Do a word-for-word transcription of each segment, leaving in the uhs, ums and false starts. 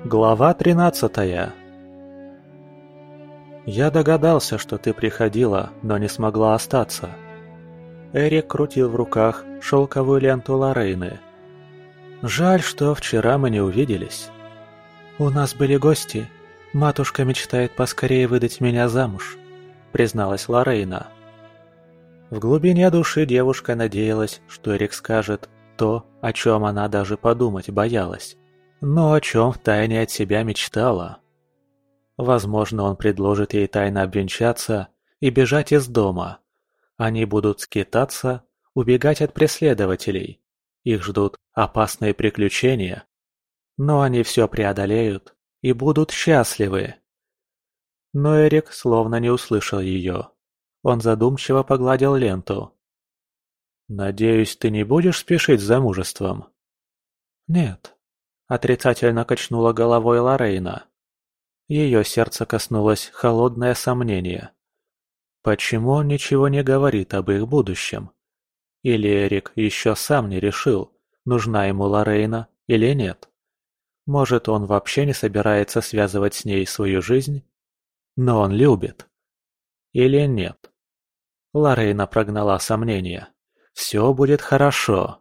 Глава тринадцатая. «Я догадался, что ты приходила, но не смогла остаться». Эрик крутил в руках шелковую ленту Лорейны. «Жаль, что вчера мы не увиделись. У нас были гости. Матушка мечтает поскорее выдать меня замуж», — призналась Лорейна. В глубине души девушка надеялась, что Эрик скажет то, о чем она даже подумать боялась, но о чем втайне от себя мечтала. Возможно, он предложит ей тайно обвенчаться и бежать из дома. Они будут скитаться, убегать от преследователей. Их ждут опасные приключения. Но они все преодолеют и будут счастливы. Но Эрик словно не услышал ее. Он задумчиво погладил ленту. «Надеюсь, ты не будешь спешить с замужеством?» «Нет», — отрицательно качнула головой Лорейна. Ее сердце коснулось холодное сомнение. Почему он ничего не говорит об их будущем? Или Эрик еще сам не решил, нужна ему Лорейна или нет? Может, он вообще не собирается связывать с ней свою жизнь? Но он любит. Или нет? Лорейна прогнала сомнения. Все будет хорошо.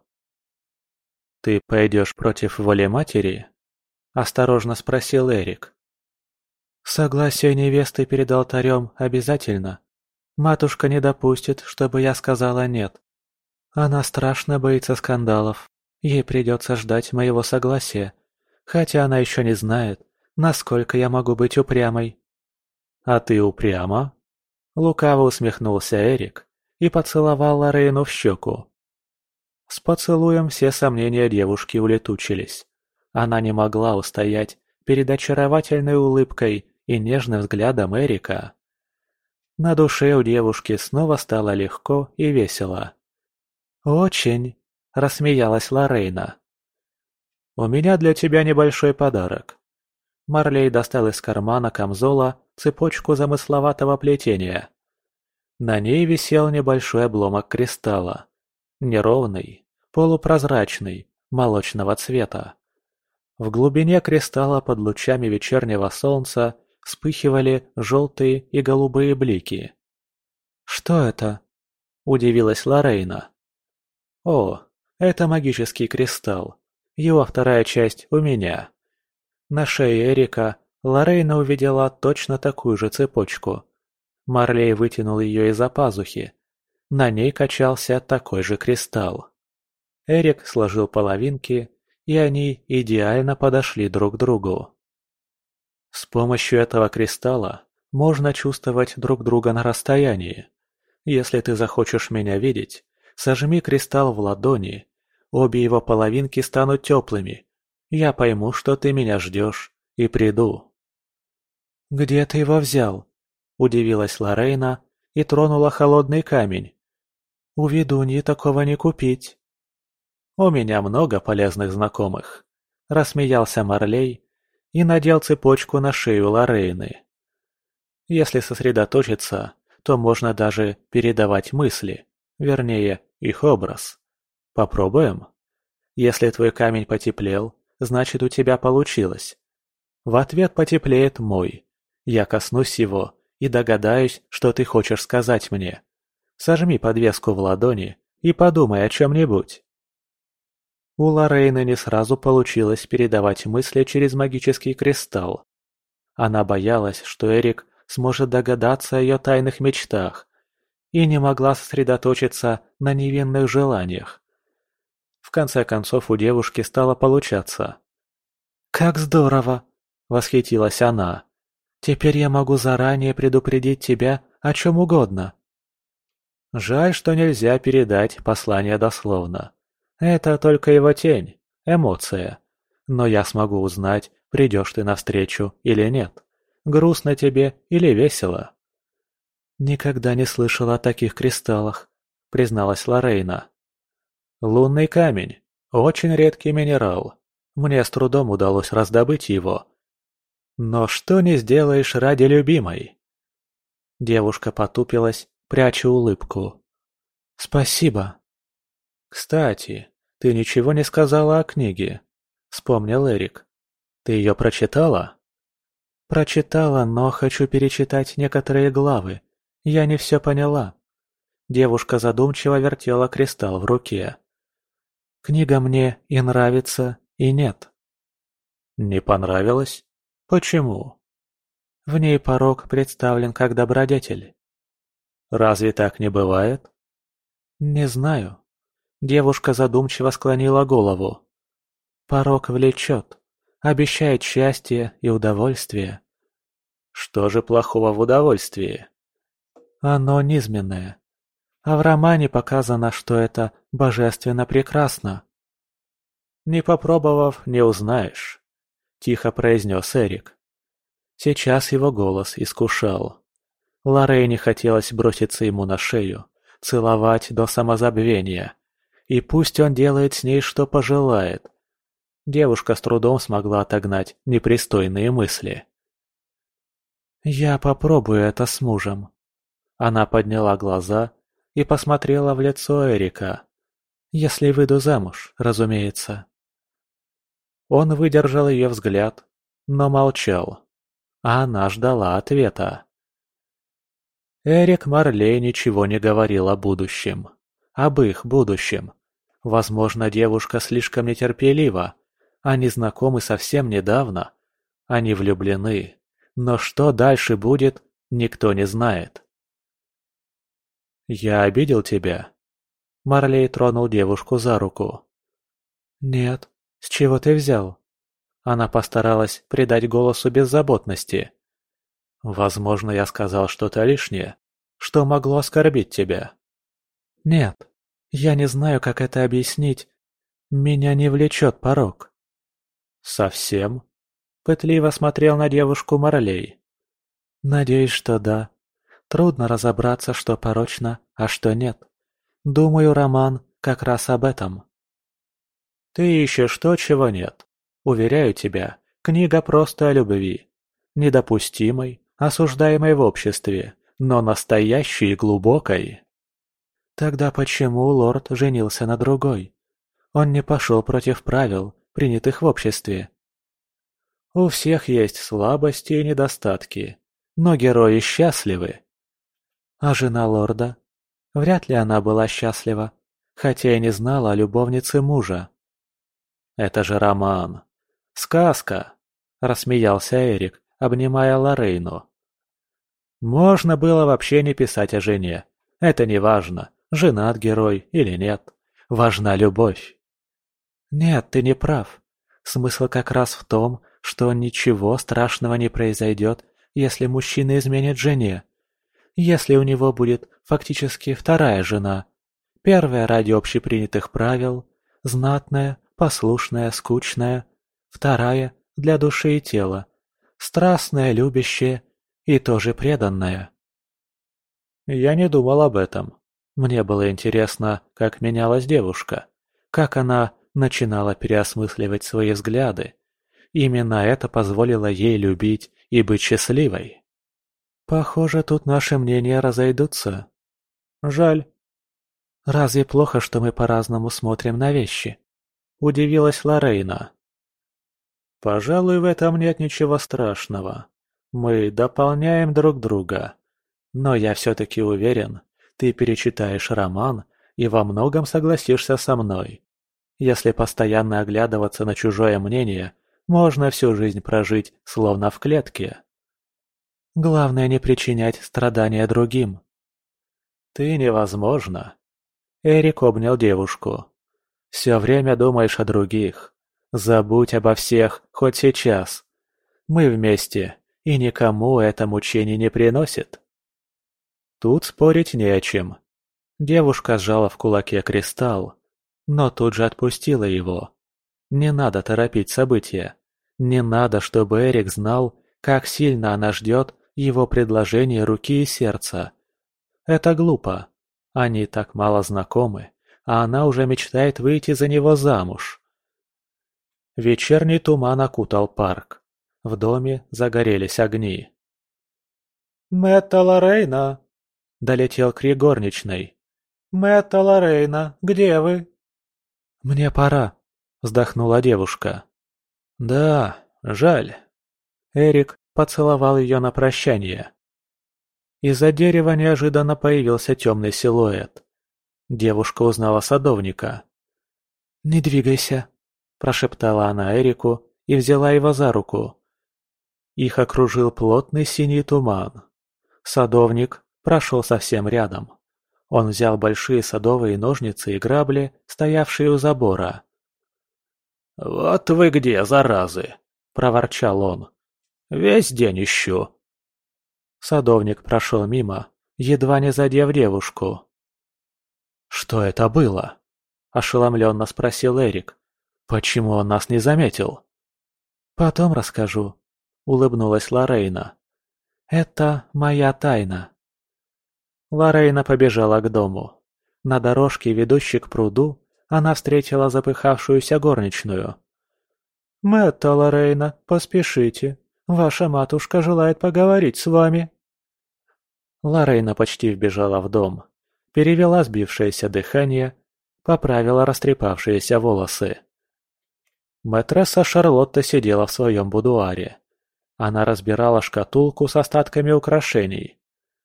«Ты пойдешь против воли матери?» – осторожно спросил Эрик. «Согласие невесты перед алтарем обязательно. Матушка не допустит, чтобы я сказала «нет». Она страшно боится скандалов. Ей придется ждать моего согласия, хотя она еще не знает, насколько я могу быть упрямой». «А ты упряма?» Лукаво усмехнулся Эрик и поцеловал Лорейну в щеку. С поцелуем все сомнения девушки улетучились. Она не могла устоять перед очаровательной улыбкой и нежным взглядом Эрика. На душе у девушки снова стало легко и весело. «Очень!» – рассмеялась Лорейна. «У меня для тебя небольшой подарок». Марлей достал из кармана камзола цепочку замысловатого плетения. На ней висел небольшой обломок кристалла. Неровный, полупрозрачный, молочного цвета. В глубине кристалла под лучами вечернего солнца вспыхивали желтые и голубые блики. «Что это?» – удивилась Лорейна. «О, это магический кристалл. Его вторая часть у меня». На шее Эрика Лорейна увидела точно такую же цепочку. Марлей вытянул ее из-за пазухи. На ней качался такой же кристалл. Эрик сложил половинки, и они идеально подошли друг к другу. С помощью этого кристалла можно чувствовать друг друга на расстоянии. Если ты захочешь меня видеть, сожми кристалл в ладони, обе его половинки станут теплыми. Я пойму, что ты меня ждешь, и приду. «Где ты его взял?» – удивилась Лорейна и тронула холодный камень. «У ведуньи такого не купить». «У меня много полезных знакомых», – рассмеялся Марлей и надел цепочку на шею Лорейны. «Если сосредоточиться, то можно даже передавать мысли, вернее, их образ. Попробуем? Если твой камень потеплел, значит, у тебя получилось. В ответ потеплеет мой. Я коснусь его и догадаюсь, что ты хочешь сказать мне. Сожми подвеску в ладони и подумай о чем-нибудь». У Лорейны не сразу получилось передавать мысли через магический кристалл. Она боялась, что Эрик сможет догадаться о ее тайных мечтах, и не могла сосредоточиться на невинных желаниях. В конце концов у девушки стало получаться. «Как здорово!» – восхитилась она. «Теперь я могу заранее предупредить тебя о чем угодно». Жаль, что нельзя передать послание дословно. Это только его тень, эмоция. Но я смогу узнать, придешь ты навстречу или нет. Грустно тебе или весело. «Никогда не слышала о таких кристаллах», — призналась Лорейна. «Лунный камень. Очень редкий минерал. Мне с трудом удалось раздобыть его. Но что не сделаешь ради любимой?» Девушка потупилась, пряча улыбку. «Спасибо». «Кстати, ты ничего не сказала о книге», — вспомнил Эрик. Ты ее прочитала? Прочитала, но хочу перечитать некоторые главы. Я не все поняла. Девушка задумчиво вертела кристалл в руке. Книга мне и нравится, и нет. Не понравилось? Почему? В ней порок представлен как добродетель. Разве так не бывает? Не знаю. Девушка задумчиво склонила голову. Порок влечет, обещает счастье и удовольствие. Что же плохого в удовольствии? Оно низменное. А в романе показано, что это божественно прекрасно. Не попробовав, не узнаешь, тихо произнес Эрик. Сейчас его голос искушал. Лорейне хотелось броситься ему на шею, целовать до самозабвения. И пусть он делает с ней, что пожелает. Девушка с трудом смогла отогнать непристойные мысли. «Я попробую это с мужем». Она подняла глаза и посмотрела в лицо Эрика. «Если выйду замуж, разумеется». Он выдержал ее взгляд, но молчал. А она ждала ответа. Эрик Марлей ничего не говорил о будущем. Об их будущем. Возможно, девушка слишком нетерпелива. Они знакомы совсем недавно. Они влюблены. Но что дальше будет, никто не знает. «Я обидел тебя?» Марлей тронул девушку за руку. «Нет. С чего ты взял?» Она постаралась придать голосу беззаботности. «Возможно, я сказал что-то лишнее, что могло оскорбить тебя». «Нет. Я не знаю, как это объяснить. Меня не влечет порок». «Совсем?» Пытливо смотрел на девушку Марлей. «Надеюсь, что да. Трудно разобраться, что порочно, а что нет. Думаю, роман как раз об этом». «Ты ищешь то, чего нет. Уверяю тебя, книга просто о любви. Недопустимой, осуждаемой в обществе, но настоящей и глубокой». «Тогда почему лорд женился на другой? Он не пошел против правил, принятых в обществе». «У всех есть слабости и недостатки, но герои счастливы». «А жена лорда? Вряд ли она была счастлива, хотя и не знала о любовнице мужа». «Это же роман. Сказка», — рассмеялся Эрик, обнимая Лорейну. «Можно было вообще не писать о жене. Это не важно, женат герой или нет. Важна любовь». «Нет, ты не прав. Смысл как раз в том, что ничего страшного не произойдет, если мужчина изменит жене. Если у него будет фактически вторая жена. Первая ради общепринятых правил, знатная, послушная, скучная. Вторая для души и тела, страстная, любящая и тоже преданная. Я не думал об этом. Мне было интересно, как менялась девушка, как она начинала переосмысливать свои взгляды. Именно это позволило ей любить и быть счастливой. Похоже, тут наши мнения разойдутся. Жаль. Разве плохо, что мы по-разному смотрим на вещи? Удивилась Лорейна. Пожалуй, в этом нет ничего страшного. Мы дополняем друг друга. Но я все-таки уверен, ты перечитаешь роман и во многом согласишься со мной. Если постоянно оглядываться на чужое мнение, можно всю жизнь прожить, словно в клетке. Главное не причинять страдания другим. Ты невозможно. Эрик обнял девушку. Все время думаешь о других. Забудь обо всех, хоть сейчас. Мы вместе, и никому это мучений не приносит. Тут спорить не о чем. Девушка сжала в кулаке кристалл, но тут же отпустила его. Не надо торопить события. Не надо, чтобы Эрик знал, как сильно она ждет его предложение руки и сердца. Это глупо. Они так мало знакомы, а она уже мечтает выйти за него замуж. Вечерний туман окутал парк. В доме загорелись огни. «Мэтта Лорейна!» — долетел крик горничной. «Мэтта Лорейна, где вы?» «Мне пора», — вздохнула девушка. «Да, Жаль. Эрик поцеловал ее на прощание. Из-за дерева неожиданно появился темный силуэт. Девушка узнала садовника. «Не двигайся», – прошептала она Эрику и взяла его за руку. Их окружил плотный синий туман. Садовник прошел совсем рядом. Он взял большие садовые ножницы и грабли, стоявшие у забора. «Вот вы где, заразы!» – проворчал он. «Весь день ищу». Садовник прошел мимо, едва не задев девушку. «Что это было?» – ошеломленно спросил Эрик. «Почему он нас не заметил?» «Потом расскажу», – улыбнулась Лорейна. «Это моя тайна». Лорейна побежала к дому. На дорожке, ведущей к пруду, она встретила запыхавшуюся горничную. «Мэтта Лорейна, поспешите. Ваша матушка желает поговорить с вами». Лорейна почти вбежала в дом, перевела сбившееся дыхание, поправила растрепавшиеся волосы. Мэтресса Шарлотта сидела в своем будуаре. Она разбирала шкатулку с остатками украшений.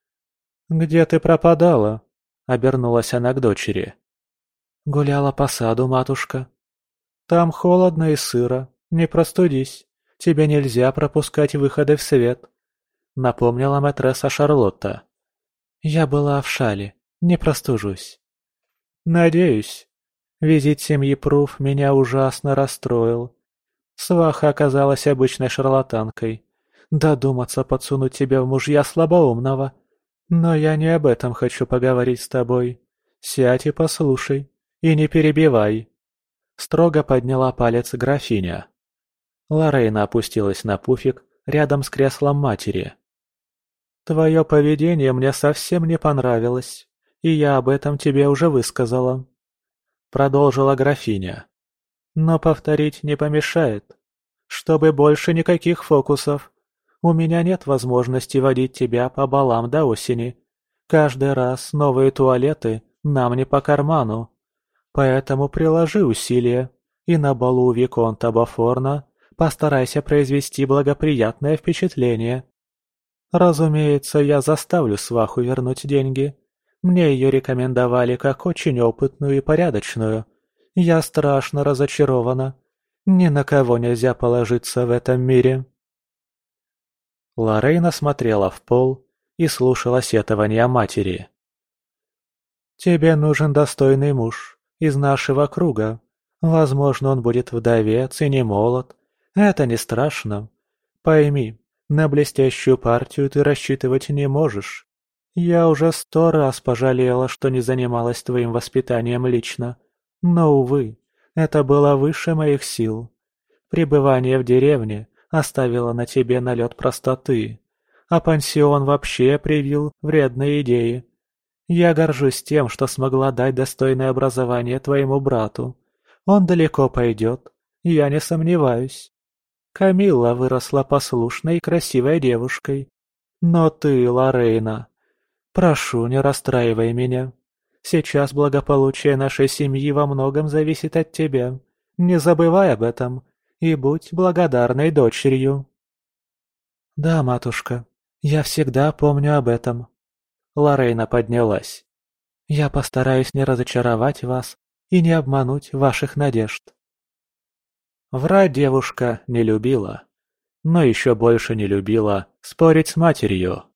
«Где ты пропадала?» – обернулась она к дочери. «Гуляла по саду, матушка». «Там холодно и сыро, не простудись. Тебе нельзя пропускать выходы в свет», – напомнила мэтресса Шарлотта. «Я была в шале, не простужусь». «Надеюсь. Визит семьи Пруф меня ужасно расстроил. Сваха оказалась обычной шарлатанкой. Додуматься подсунуть тебе в мужья слабоумного. Но я не об этом хочу поговорить с тобой. Сядь и послушай, и не перебивай». Строго подняла палец графиня. Лорейна опустилась на пуфик рядом с креслом матери. «Твое поведение мне совсем не понравилось, и я об этом тебе уже высказала», — продолжила графиня. «Но повторить не помешает. Чтобы больше никаких фокусов. У меня нет возможности водить тебя по балам до осени. Каждый раз новые туалеты нам не по карману. Поэтому приложи усилия, и на балу Виконта Бафорна постарайся произвести благоприятное впечатление. Разумеется, я заставлю сваху вернуть деньги. Мне ее рекомендовали как очень опытную и порядочную. Я страшно разочарована. Ни на кого нельзя положиться в этом мире». Лорейна смотрела в пол и слушала сетования матери. «Тебе нужен достойный муж из нашего круга. Возможно, он будет вдовец и не молод. Это не страшно. Пойми, на блестящую партию ты рассчитывать не можешь. Я уже сто раз пожалела, что не занималась твоим воспитанием лично. Но, увы, это было выше моих сил. Пребывание в деревне оставило на тебе налет простоты, а пансион вообще привил вредные идеи. Я горжусь тем, что смогла дать достойное образование твоему брату. Он далеко пойдет, я не сомневаюсь. Камилла выросла послушной и красивой девушкой. Но ты, Лорейна, прошу, не расстраивай меня. Сейчас благополучие нашей семьи во многом зависит от тебя. Не забывай об этом и будь благодарной дочерью». «Да, матушка, я всегда помню об этом». Лорейна поднялась. «Я постараюсь не разочаровать вас и не обмануть ваших надежд». Врать девушка не любила, но еще больше не любила спорить с матерью.